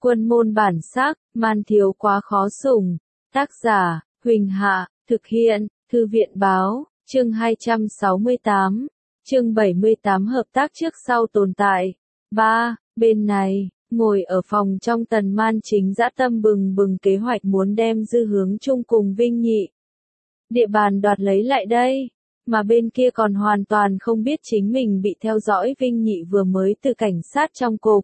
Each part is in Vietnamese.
Quân môn bản sắc, man thiếu quá khó sủng. Tác giả, Huỳnh Hạ, thực hiện, Thư viện báo, chương 268, chương 78 hợp tác trước sau tồn tại. 3. Bên này, ngồi ở phòng trong Tần Man chính dã tâm bừng bừng kế hoạch muốn đem Dư Hướng Trung cùng Vinh Nhị địa bàn đoạt lấy lại đây, mà bên kia còn hoàn toàn không biết chính mình bị theo dõi. Vinh Nhị vừa mới từ cảnh sát trong cục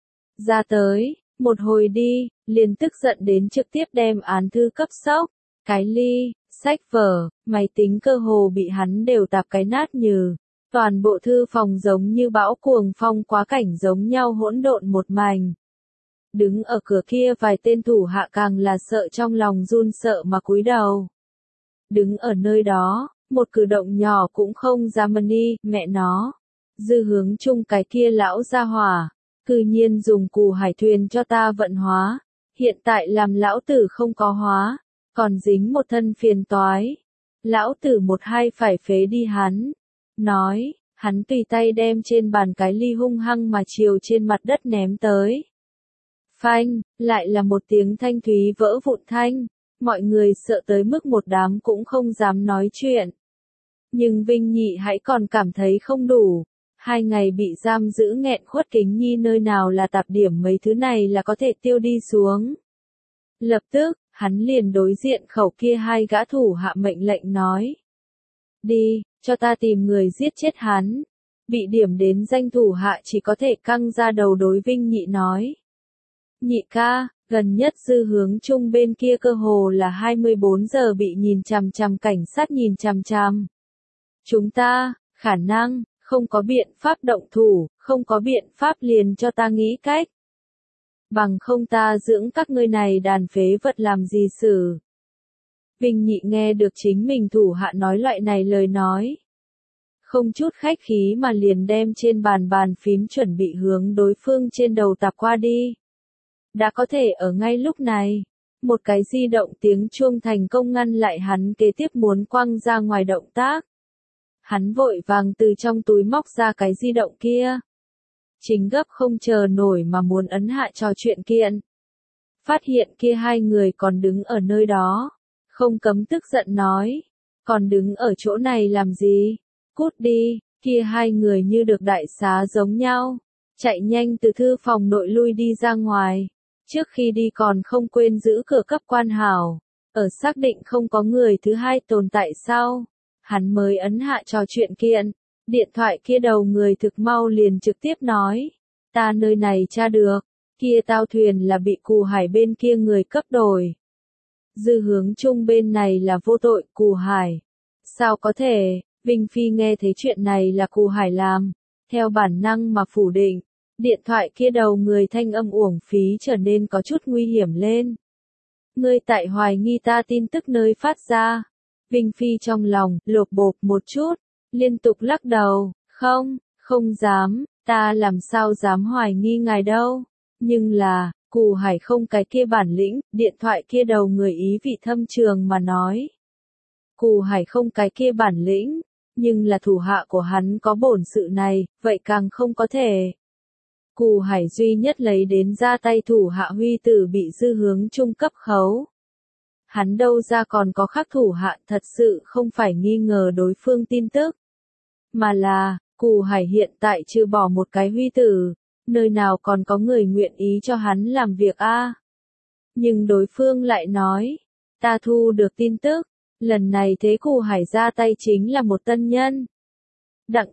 ra tới, một hồi đi, liền tức giận đến trực tiếp đem án thư cấp sốc, cái ly, sách vở, máy tính cơ hồ bị hắn đều tạp cái nát nhừ. Toàn bộ thư phòng giống như bão cuồng phong quá cảnh giống nhau hỗn độn một mảnh. Đứng ở cửa kia vài tên thủ hạ càng là sợ trong lòng run sợ mà cúi đầu. Đứng ở nơi đó, một cử động nhỏ cũng không dám đi, mẹ nó. Dư Hướng Trung cái kia lão gia hỏa, cư nhiên dùng cù hải thuyền cho ta vận hóa, hiện tại làm lão tử không có hóa, còn dính một thân phiền toái. Lão tử một hai phải phế đi hắn. Nói, hắn tùy tay đem trên bàn cái ly hung hăng mà chiều trên mặt đất ném tới. Phanh, lại là một tiếng thanh thúy vỡ vụn thanh, mọi người sợ tới mức một đám cũng không dám nói chuyện. Nhưng Vinh Nhị hãy còn cảm thấy không đủ. 2 ngày bị giam giữ nghẹn khuất Kính Nhi nơi nào là tạp điểm mấy thứ này là có thể tiêu đi xuống. Lập tức, hắn liền đối diện khẩu kia 2 gã thủ hạ mệnh lệnh nói. Đi, cho ta tìm người giết chết hắn. Bị điểm đến danh thủ hạ chỉ có thể căng ra đầu đối Vinh Nhị nói. Nhị ca, gần nhất Dư Hướng Trung bên kia cơ hồ là 24 giờ bị nhìn chằm chằm cảnh sát nhìn chằm chằm. Chúng ta, khả năng, không có biện pháp động thủ, không có biện pháp liền cho ta nghĩ cách. Bằng không ta dưỡng các ngươi này đàn phế vật làm gì xử. Vinh Nhị nghe được chính mình thủ hạ nói loại này lời nói. Không chút khách khí mà liền đem trên bàn phím chuẩn bị hướng đối phương trên đầu tạp qua đi. Đã có thể ở ngay lúc này, một cái di động tiếng chuông thành công ngăn lại hắn kế tiếp muốn quăng ra ngoài động tác. Hắn vội vàng từ trong túi móc ra cái di động kia. Chính gấp không chờ nổi mà muốn ấn hạ trò chuyện kiện. Phát hiện kia 2 người còn đứng ở nơi đó. Không cấm tức giận nói. Còn đứng ở chỗ này làm gì? Cút đi, kia 2 người như được đại xá giống nhau. Chạy nhanh từ thư phòng nội lui đi ra ngoài. Trước khi đi còn không quên giữ cửa cấp quan hảo. Ở xác định không có người thứ hai tồn tại sau. Hắn mới ấn hạ trò chuyện kiện. Điện thoại kia đầu người thực mau liền trực tiếp nói. Ta nơi này tra được. Kia tao thuyền là bị Cù Hải bên kia người cấp đổi. Dư Hướng Trung bên này là vô tội. Cù Hải. Sao có thể? Vinh Phi nghe thấy chuyện này là Cù Hải làm. Theo bản năng mà phủ định. Điện thoại kia đầu người thanh âm uổng phí trở nên có chút nguy hiểm lên. Ngươi tại hoài nghi ta tin tức nơi phát ra. Vinh Phi trong lòng, lột bột một chút, liên tục lắc đầu, không dám, ta làm sao dám hoài nghi ngài đâu. Nhưng là, Cù Hải không cái kia bản lĩnh, điện thoại kia đầu người ý vị thâm trường mà nói. Cù Hải không cái kia bản lĩnh, nhưng là thủ hạ của hắn có bổn sự này, vậy càng không có thể. Cù Hải duy nhất lấy đến ra tay thủ hạ huy tử bị Dư Hướng Trung cấp khấu. Hắn đâu ra còn có khác thủ hạ, thật sự không phải nghi ngờ đối phương tin tức. Mà là, Cù Hải hiện tại trừ bỏ một cái huy tử, nơi nào còn có người nguyện ý cho hắn làm việc a? Nhưng đối phương lại nói, ta thu được tin tức, lần này thế Cù Hải ra tay chính là một tân nhân. Đặng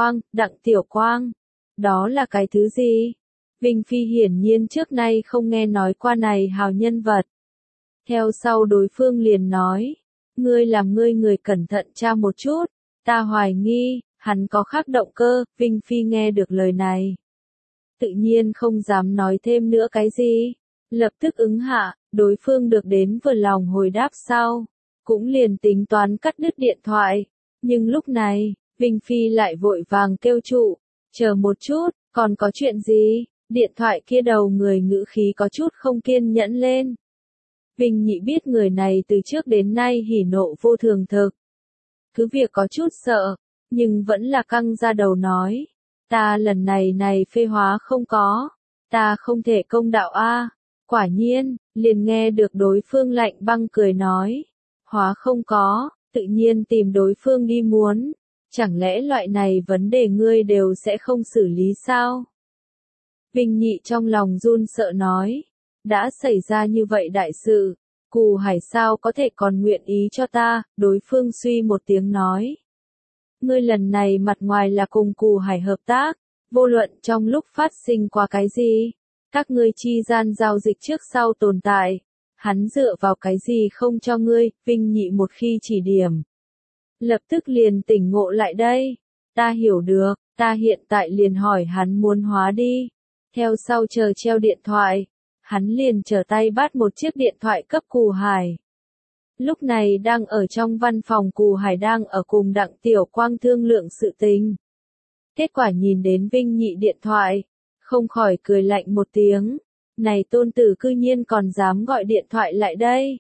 Tiểu Quang, đó là cái thứ gì? Vinh Phi hiển nhiên trước nay không nghe nói qua này hào nhân vật. Theo sau đối phương liền nói, ngươi làm ngươi người cẩn thận tra một chút, ta hoài nghi, hắn có khác động cơ. Vinh Phi nghe được lời này. Tự nhiên không dám nói thêm nữa cái gì. Lập tức ứng hạ, đối phương được đến vừa lòng hồi đáp sau. Cũng liền tính toán cắt đứt điện thoại. Nhưng lúc này, Vinh Phi lại vội vàng kêu trụ. Chờ một chút, còn có chuyện gì? Điện thoại kia đầu người ngữ khí có chút không kiên nhẫn lên. Vinh Nhị biết người này từ trước đến nay hỉ nộ vô thường thực. Cứ việc có chút sợ, nhưng vẫn là căng ra đầu nói. Ta lần này phê hóa không có. Ta không thể công đạo a. Quả nhiên, liền nghe được đối phương lạnh băng cười nói. Hóa không có, tự nhiên tìm đối phương đi muốn. Chẳng lẽ loại này vấn đề ngươi đều sẽ không xử lý sao? Vinh Nhị trong lòng run sợ nói. Đã xảy ra như vậy đại sự, Cù Hải sao có thể còn nguyện ý cho ta, đối phương suy một tiếng nói. Ngươi lần này mặt ngoài là cùng Cù Hải hợp tác, vô luận trong lúc phát sinh qua cái gì, các ngươi chi gian giao dịch trước sau tồn tại, hắn dựa vào cái gì không cho ngươi, Vinh Nhị một khi chỉ điểm. Lập tức liền tỉnh ngộ lại đây, ta hiểu được, ta hiện tại liền hỏi hắn muốn hóa đi, theo sau chờ treo điện thoại, hắn liền trở tay bắt một chiếc điện thoại cấp Cù Hải. Lúc này đang ở trong văn phòng Cù Hải đang ở cùng Đặng Tiểu Quang thương lượng sự tình. Kết quả nhìn đến Vinh Nhị điện thoại, không khỏi cười lạnh một tiếng, này tôn tử cư nhiên còn dám gọi điện thoại lại đây.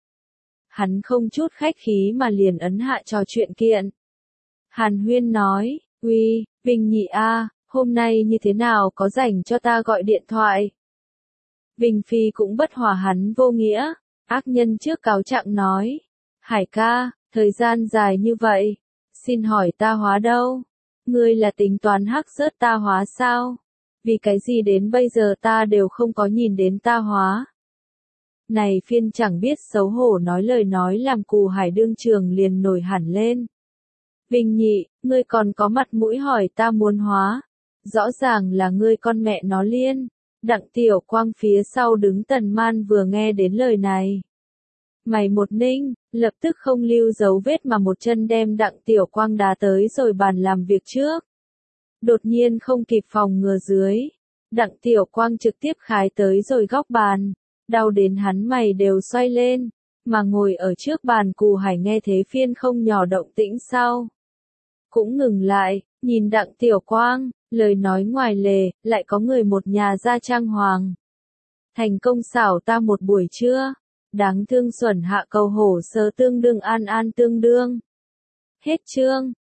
Hắn không chút khách khí mà liền ấn hạ trò chuyện kiện. Hàn Huyên nói, uy, Vinh Nhị a, hôm nay như thế nào có rảnh cho ta gọi điện thoại. Vinh Phi cũng bất hòa hắn vô nghĩa, ác nhân trước cáo trạng nói, Hải ca, thời gian dài như vậy, xin hỏi ta hóa đâu? Ngươi là tính toán hắc rớt ta hóa sao? Vì cái gì đến bây giờ ta đều không có nhìn đến ta hóa? Này phiên chẳng biết xấu hổ nói lời nói làm Cù Hải đương trường liền nổi hẳn lên. Vinh Nhị, ngươi còn có mặt mũi hỏi ta muốn hóa? Rõ ràng là ngươi con mẹ nó liên. Đặng Tiểu Quang phía sau đứng Tần Man vừa nghe đến lời này. Mày một ninh, lập tức không lưu dấu vết mà một chân đem Đặng Tiểu Quang đá tới rồi bàn làm việc trước. Đột nhiên không kịp phòng ngừa dưới. Đặng Tiểu Quang trực tiếp khái tới rồi góc bàn. Đau đến hắn mày đều xoay lên. Mà ngồi ở trước bàn Cù Hải nghe thế phiên không nhỏ động tĩnh sau. Cũng ngừng lại, nhìn Đặng Tiểu Quang, lời nói ngoài lề, lại có người một nhà ra trang hoàng. Thành công xảo ta một buổi trưa, đáng thương xuẩn hạ cầu hổ sơ tương đương an an tương đương. Hết chương.